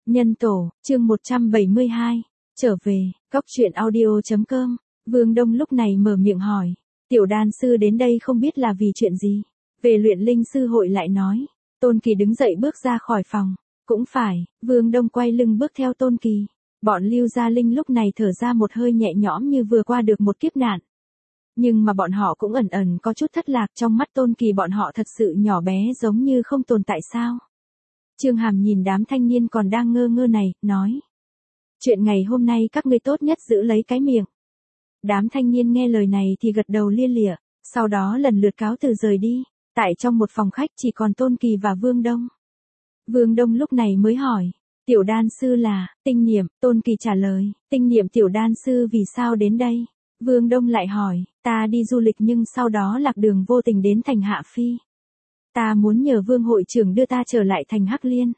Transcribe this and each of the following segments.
Nhân tổ, chương 172, trở về, cóc truyện audio.com, Vương Đông lúc này mở miệng hỏi, tiểu đan sư đến đây không biết là vì chuyện gì, về luyện linh sư hội lại nói, Tôn Kỳ đứng dậy bước ra khỏi phòng, cũng phải, Vương Đông quay lưng bước theo Tôn Kỳ, bọn Lưu Gia Linh lúc này thở ra một hơi nhẹ nhõm như vừa qua được một kiếp nạn. Nhưng mà bọn họ cũng ẩn ẩn có chút thất lạc, trong mắt Tôn Kỳ bọn họ thật sự nhỏ bé giống như không tồn tại sao. Trương Hàm nhìn đám thanh niên còn đang ngơ ngơ này, nói. Chuyện ngày hôm nay các ngươi tốt nhất giữ lấy cái miệng. Đám thanh niên nghe lời này thì gật đầu lia lịa, sau đó lần lượt cáo từ rời đi. Tại trong một phòng khách chỉ còn Tôn Kỳ và Vương Đông. Vương Đông lúc này mới hỏi, tiểu đan sư là, Tinh Niệm, Tôn Kỳ trả lời, Tinh Niệm tiểu đan sư vì sao đến đây? Vương Đông lại hỏi, ta đi du lịch nhưng sau đó lạc đường vô tình đến thành Hạ Phi. Ta muốn nhờ Vương hội trưởng đưa ta trở lại thành Hắc Liên.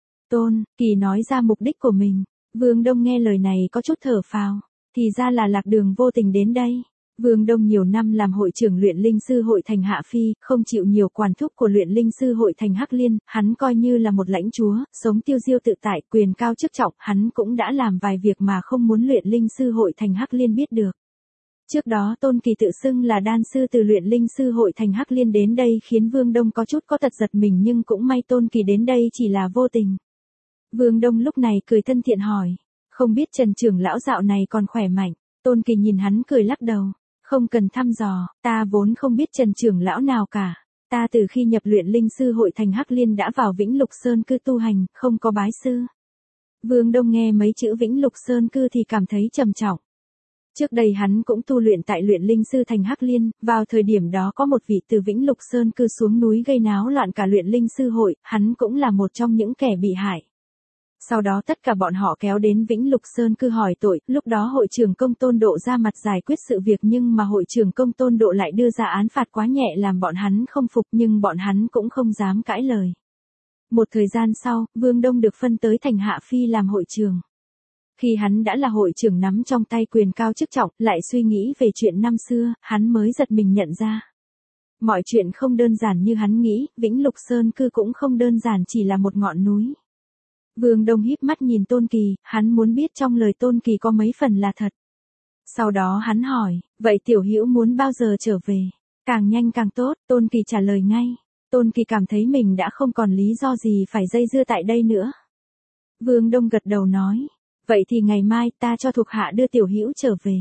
Tôn Kỳ nói ra mục đích của mình. Vương Đông nghe lời này có chút thở phào, thì ra là lạc đường vô tình đến đây. Vương Đông nhiều năm làm hội trưởng luyện linh sư hội thành Hạ Phi, không chịu nhiều quản thúc của luyện linh sư hội thành Hắc Liên, hắn coi như là một lãnh chúa, sống tiêu diêu tự tại, quyền cao chức trọng, hắn cũng đã làm vài việc mà không muốn luyện linh sư hội thành Hắc Liên biết được. Trước đó Tôn Kỳ tự xưng là đan sư từ luyện linh sư hội thành Hắc Liên đến đây khiến Vương Đông có chút có tật giật mình, nhưng cũng may Tôn Kỳ đến đây chỉ là vô tình. Vương Đông lúc này cười thân thiện hỏi, không biết Trần trưởng lão dạo này còn khỏe mạnh? Tôn Kỳ nhìn hắn cười lắc đầu, không cần thăm dò, ta vốn không biết Trần trưởng lão nào cả. Ta từ khi nhập luyện linh sư hội thành Hắc Liên đã vào Vĩnh Lục Sơn cư tu hành, không có bái sư. Vương Đông nghe mấy chữ Vĩnh Lục Sơn cư thì cảm thấy trầm trọng. Trước đây hắn cũng tu luyện tại luyện linh sư thành Hắc Liên, vào thời điểm đó có một vị từ Vĩnh Lục Sơn cư xuống núi gây náo loạn cả luyện linh sư hội, hắn cũng là một trong những kẻ bị hại. Sau đó tất cả bọn họ kéo đến Vĩnh Lục Sơn cư hỏi tội, lúc đó hội trưởng Công Tôn Độ ra mặt giải quyết sự việc nhưng mà hội trưởng Công Tôn Độ lại đưa ra án phạt quá nhẹ làm bọn hắn không phục, nhưng bọn hắn cũng không dám cãi lời. Một thời gian sau, Vương Đông được phân tới thành Hạ Phi làm hội trưởng. Khi hắn đã là hội trưởng nắm trong tay quyền cao chức trọng, lại suy nghĩ về chuyện năm xưa, hắn mới giật mình nhận ra. Mọi chuyện không đơn giản như hắn nghĩ, Vĩnh Lục Sơn cư cũng không đơn giản chỉ là một ngọn núi. Vương Đông híp mắt nhìn Tôn Kỳ, hắn muốn biết trong lời Tôn Kỳ có mấy phần là thật. Sau đó hắn hỏi, vậy tiểu hữu muốn bao giờ trở về? Càng nhanh càng tốt, Tôn Kỳ trả lời ngay. Tôn Kỳ cảm thấy mình đã không còn lý do gì phải dây dưa tại đây nữa. Vương Đông gật đầu nói, vậy thì ngày mai ta cho thuộc hạ đưa tiểu hữu trở về.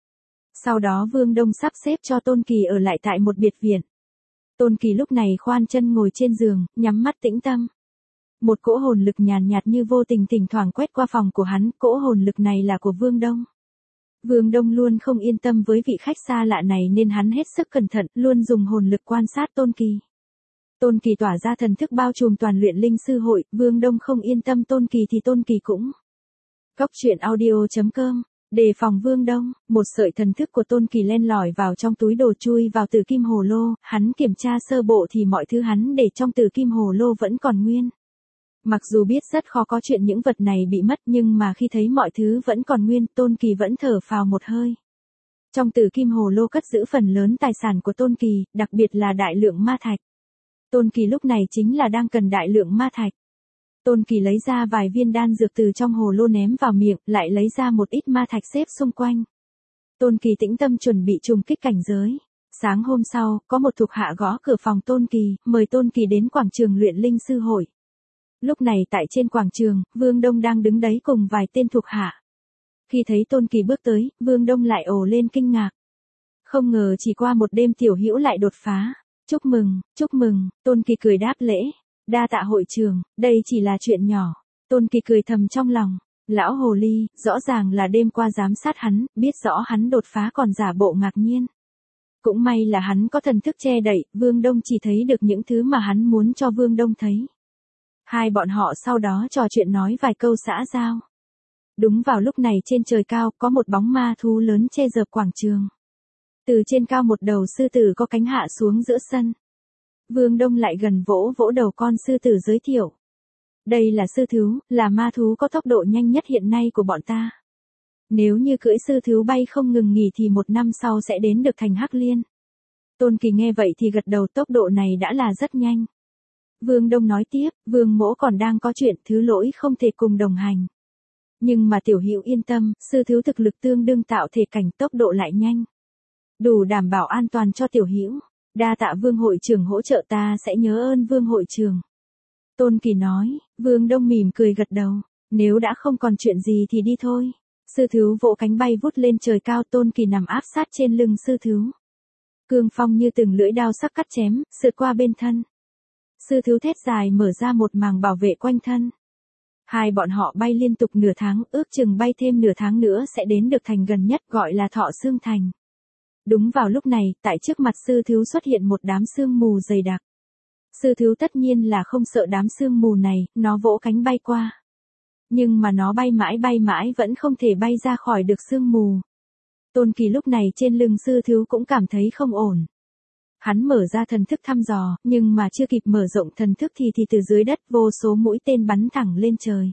Sau đó Vương Đông sắp xếp cho Tôn Kỳ ở lại tại một biệt viện. Tôn Kỳ lúc này khoan chân ngồi trên giường, nhắm mắt tĩnh tâm. Một cỗ hồn lực nhàn nhạt như vô tình thỉnh thoảng quét qua phòng của hắn, cỗ hồn lực này là của Vương Đông. Vương Đông luôn không yên tâm với vị khách xa lạ này nên hắn hết sức cẩn thận, luôn dùng hồn lực quan sát Tôn Kỳ. Tôn Kỳ tỏa ra thần thức bao trùm toàn luyện linh sư hội, Vương Đông không yên tâm Tôn Kỳ thì Tôn Kỳ cũng. Cóc truyện audio.com, đề phòng Vương Đông, một sợi thần thức của Tôn Kỳ len lỏi vào trong túi đồ chui vào tử kim hồ lô, hắn kiểm tra sơ bộ thì mọi thứ hắn để trong tử kim hồ lô vẫn còn nguyên. Mặc dù biết rất khó có chuyện những vật này bị mất nhưng mà khi thấy mọi thứ vẫn còn nguyên, Tôn Kỳ vẫn thở phào một hơi. Trong tử kim hồ lô cất giữ phần lớn tài sản của Tôn Kỳ, đặc biệt là đại lượng ma thạch. Tôn Kỳ lúc này chính là đang cần đại lượng ma thạch. Tôn Kỳ lấy ra vài viên đan dược từ trong hồ lô ném vào miệng, lại lấy ra một ít ma thạch xếp xung quanh. Tôn Kỳ tĩnh tâm chuẩn bị trùng kích cảnh giới. Sáng hôm sau, có một thuộc hạ gõ cửa phòng Tôn Kỳ, mời Tôn Kỳ đến quảng trường luyện linh sư hội. Lúc này tại trên quảng trường, Vương Đông đang đứng đấy cùng vài tên thuộc hạ. Khi thấy Tôn Kỳ bước tới, Vương Đông lại ồ lên kinh ngạc. Không ngờ chỉ qua một đêm tiểu hữu lại đột phá. Chúc mừng, Tôn Kỳ cười đáp lễ. Đa tạ hội trưởng, đây chỉ là chuyện nhỏ. Tôn Kỳ cười thầm trong lòng. Lão hồ ly, rõ ràng là đêm qua giám sát hắn, biết rõ hắn đột phá còn giả bộ ngạc nhiên. Cũng may là hắn có thần thức che đậy, Vương Đông chỉ thấy được những thứ mà hắn muốn cho Vương Đông thấy. Hai bọn họ sau đó trò chuyện nói vài câu xã giao. Đúng vào lúc này trên trời cao có một bóng ma thú lớn che dợp quảng trường. Từ trên cao một đầu sư tử có cánh hạ xuống giữa sân. Vương Đông lại gần vỗ vỗ đầu con sư tử giới thiệu. Đây là sư thú, là ma thú có tốc độ nhanh nhất hiện nay của bọn ta. Nếu như cưỡi sư thú bay không ngừng nghỉ thì 1 năm sau sẽ đến được thành Hắc Liên. Tôn Kỳ nghe vậy thì gật đầu, tốc độ này đã là rất nhanh. Vương Đông nói tiếp, Vương mỗ còn đang có chuyện, thứ lỗi không thể cùng đồng hành. Nhưng mà tiểu hữu yên tâm, sư thiếu thực lực tương đương tạo thể cảnh, tốc độ lại nhanh. Đủ đảm bảo an toàn cho tiểu hữu. Đa tạ Vương hội trưởng hỗ trợ, ta sẽ nhớ ơn Vương hội trưởng. Tôn Kỳ nói. Vương Đông mỉm cười gật đầu. Nếu đã không còn chuyện gì thì đi thôi. Sư thiếu vỗ cánh bay vút lên trời cao, Tôn Kỳ nằm áp sát trên lưng sư thiếu. Cương phong như từng lưỡi đao sắc cắt chém, sượt qua bên thân. Sư thiếu thét dài mở ra một màng bảo vệ quanh thân. Hai bọn họ bay liên tục nửa tháng, ước chừng bay thêm nửa tháng nữa sẽ đến được thành gần nhất gọi là Thọ Xương Thành. Đúng vào lúc này, tại trước mặt sư thiếu xuất hiện một đám sương mù dày đặc. Sư thiếu tất nhiên là không sợ đám sương mù này, nó vỗ cánh bay qua. Nhưng mà nó bay mãi vẫn không thể bay ra khỏi được sương mù. Tôn Kỳ lúc này trên lưng sư thiếu cũng cảm thấy không ổn. Hắn mở ra thần thức thăm dò, nhưng mà chưa kịp mở rộng thần thức thì từ dưới đất vô số mũi tên bắn thẳng lên trời.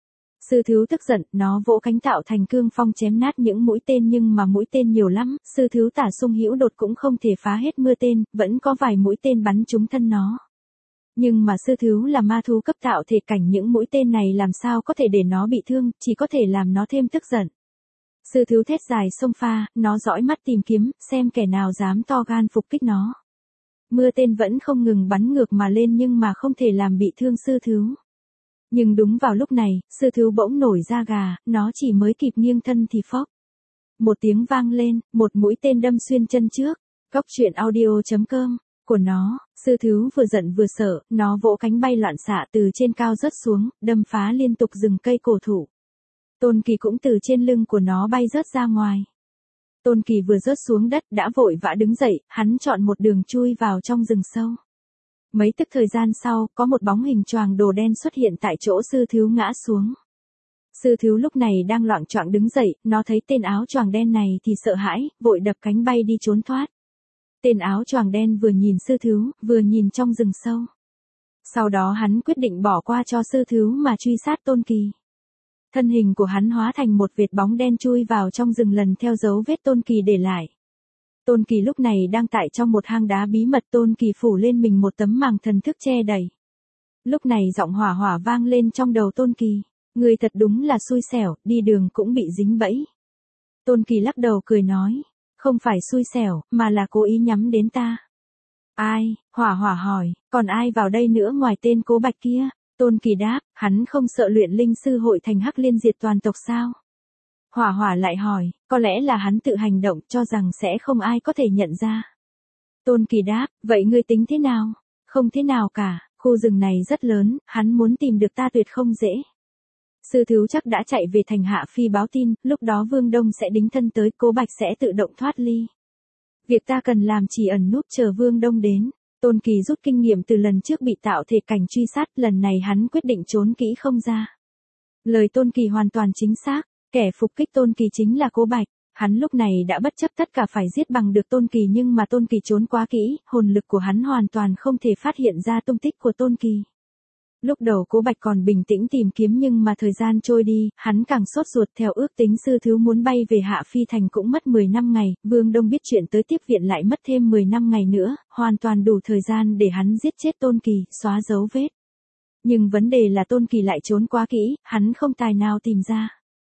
Sư thiếu tức giận, nó vỗ cánh tạo thành cương phong chém nát những mũi tên, nhưng mà mũi tên nhiều lắm, sư thiếu Tả Sung Hữu Đột cũng không thể phá hết mưa tên, vẫn có vài mũi tên bắn trúng thân nó. Nhưng mà sư thiếu là ma thú cấp tạo thể cảnh, những mũi tên này làm sao có thể để nó bị thương, chỉ có thể làm nó thêm tức giận. Sư thiếu thét dài xông pha, nó dõi mắt tìm kiếm, xem kẻ nào dám to gan phục kích nó. Mưa tên vẫn không ngừng bắn ngược mà lên nhưng mà không thể làm bị thương sư thiếu. Nhưng đúng vào lúc này, sư thiếu bỗng nổi da gà, nó chỉ mới kịp nghiêng thân thì phốc. Một tiếng vang lên, một mũi tên đâm xuyên chân trước. Cóc truyện audio.com của nó, sư thiếu vừa giận vừa sợ, nó vỗ cánh bay loạn xạ từ trên cao rớt xuống, đâm phá liên tục rừng cây cổ thụ. Tôn Kỳ cũng từ trên lưng của nó bay rớt ra ngoài. Tôn Kỳ vừa rớt xuống đất đã vội vã đứng dậy, hắn chọn một đường chui vào trong rừng sâu. Mấy tức thời gian sau, có một bóng hình choàng đồ đen xuất hiện tại chỗ sư thiếu ngã xuống. Sư thiếu lúc này đang loạng choạng đứng dậy, nó thấy tên áo choàng đen này thì sợ hãi, vội đập cánh bay đi trốn thoát. Tên áo choàng đen vừa nhìn sư thiếu, vừa nhìn trong rừng sâu. Sau đó hắn quyết định bỏ qua cho sư thiếu mà truy sát Tôn Kỳ. Thân hình của hắn hóa thành một vệt bóng đen chui vào trong rừng lần theo dấu vết Tôn Kỳ để lại. Tôn Kỳ lúc này đang tại trong một hang đá bí mật, Tôn Kỳ phủ lên mình một tấm màng thần thức che đầy. Lúc này giọng hỏa hỏa vang lên trong đầu Tôn Kỳ. Người thật đúng là xui xẻo, đi đường cũng bị dính bẫy. Tôn Kỳ lắc đầu cười nói. Không phải xui xẻo, mà là cố ý nhắm đến ta. Ai? Hỏa hỏa hỏi, còn ai vào đây nữa ngoài tên Cố Bạch kia? Tôn Kỳ đáp, hắn không sợ luyện linh sư hội thành Hắc Liên diệt toàn tộc sao? Hỏa hỏa lại hỏi, có lẽ là hắn tự hành động cho rằng sẽ không ai có thể nhận ra. Tôn Kỳ đáp, vậy ngươi tính thế nào? Không thế nào cả, khu rừng này rất lớn, hắn muốn tìm được ta tuyệt không dễ. Sư thiếu chắc đã chạy về thành Hạ Phi báo tin, lúc đó Vương Đông sẽ đính thân tới, Cố Bạch sẽ tự động thoát ly. Việc ta cần làm chỉ ẩn núp chờ Vương Đông đến. Tôn Kỳ rút kinh nghiệm từ lần trước bị tạo thể cảnh truy sát, lần này hắn quyết định trốn kỹ không ra. Lời Tôn Kỳ hoàn toàn chính xác, kẻ phục kích Tôn Kỳ chính là Cố Bạch. Hắn lúc này đã bất chấp tất cả phải giết bằng được Tôn Kỳ, nhưng mà Tôn Kỳ trốn quá kỹ, hồn lực của hắn hoàn toàn không thể phát hiện ra tung tích của Tôn Kỳ. Lúc đầu Cố Bạch còn bình tĩnh tìm kiếm, nhưng mà thời gian trôi đi, hắn càng sốt ruột. Theo ước tính sư thiếu muốn bay về Hạ Phi thành cũng mất 10 năm ngày, Vương Đông biết chuyện tới tiếp viện lại mất thêm 10 năm ngày nữa, hoàn toàn đủ thời gian để hắn giết chết Tôn Kỳ, xóa dấu vết. Nhưng vấn đề là Tôn Kỳ lại trốn quá kỹ, hắn không tài nào tìm ra.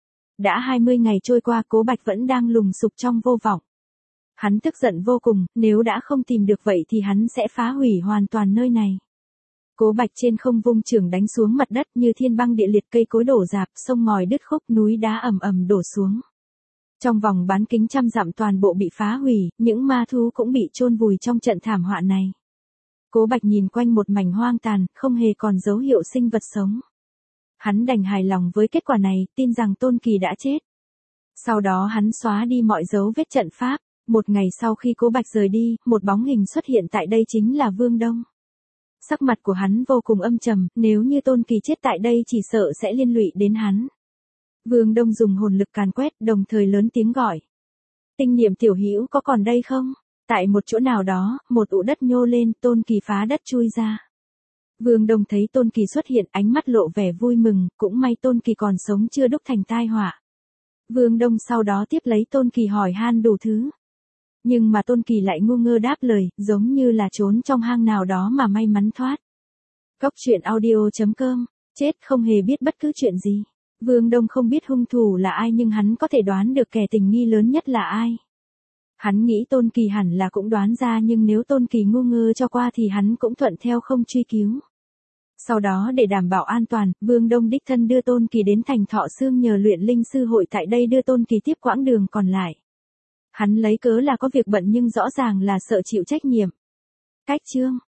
Đã 20 ngày trôi qua, Cố Bạch vẫn đang lùng sục trong vô vọng. Hắn tức giận vô cùng, nếu đã không tìm được vậy thì hắn sẽ phá hủy hoàn toàn nơi này. Cố Bạch trên không vung chưởng đánh xuống mặt đất như thiên băng địa liệt, cây cối đổ rạp, sông ngòi đứt khúc, núi đá ầm ầm đổ xuống. Trong vòng bán kính trăm dặm toàn bộ bị phá hủy, những ma thú cũng bị chôn vùi trong trận thảm họa này. Cố Bạch nhìn quanh một mảnh hoang tàn, không hề còn dấu hiệu sinh vật sống. Hắn đành hài lòng với kết quả này, tin rằng Tôn Kỳ đã chết. Sau đó hắn xóa đi mọi dấu vết trận pháp. Một ngày sau khi Cố Bạch rời đi, một bóng hình xuất hiện tại đây, chính là Vương Đông. Sắc mặt của hắn vô cùng âm trầm, nếu như Tôn Kỳ chết tại đây chỉ sợ sẽ liên lụy đến hắn. Vương Đông dùng hồn lực càn quét, đồng thời lớn tiếng gọi. Tinh niệm tiểu hữu có còn đây không? Tại một chỗ nào đó, một ụ đất nhô lên, Tôn Kỳ phá đất chui ra. Vương Đông thấy Tôn Kỳ xuất hiện, ánh mắt lộ vẻ vui mừng, cũng may Tôn Kỳ còn sống chưa đúc thành tai họa. Vương Đông sau đó tiếp lấy Tôn Kỳ hỏi han đủ thứ. Nhưng mà Tôn Kỳ lại ngu ngơ đáp lời, giống như là trốn trong hang nào đó mà may mắn thoát. Cóc truyện audio.com, chết không hề biết bất cứ chuyện gì. Vương Đông không biết hung thủ là ai nhưng hắn có thể đoán được kẻ tình nghi lớn nhất là ai. Hắn nghĩ Tôn Kỳ hẳn là cũng đoán ra nhưng nếu Tôn Kỳ ngu ngơ cho qua thì hắn cũng thuận theo không truy cứu. Sau đó để đảm bảo an toàn, Vương Đông đích thân đưa Tôn Kỳ đến thành Thọ Xương nhờ luyện linh sư hội tại đây đưa Tôn Kỳ tiếp quãng đường còn lại. Hắn lấy cớ là có việc bận nhưng rõ ràng là sợ chịu trách nhiệm. Cách chương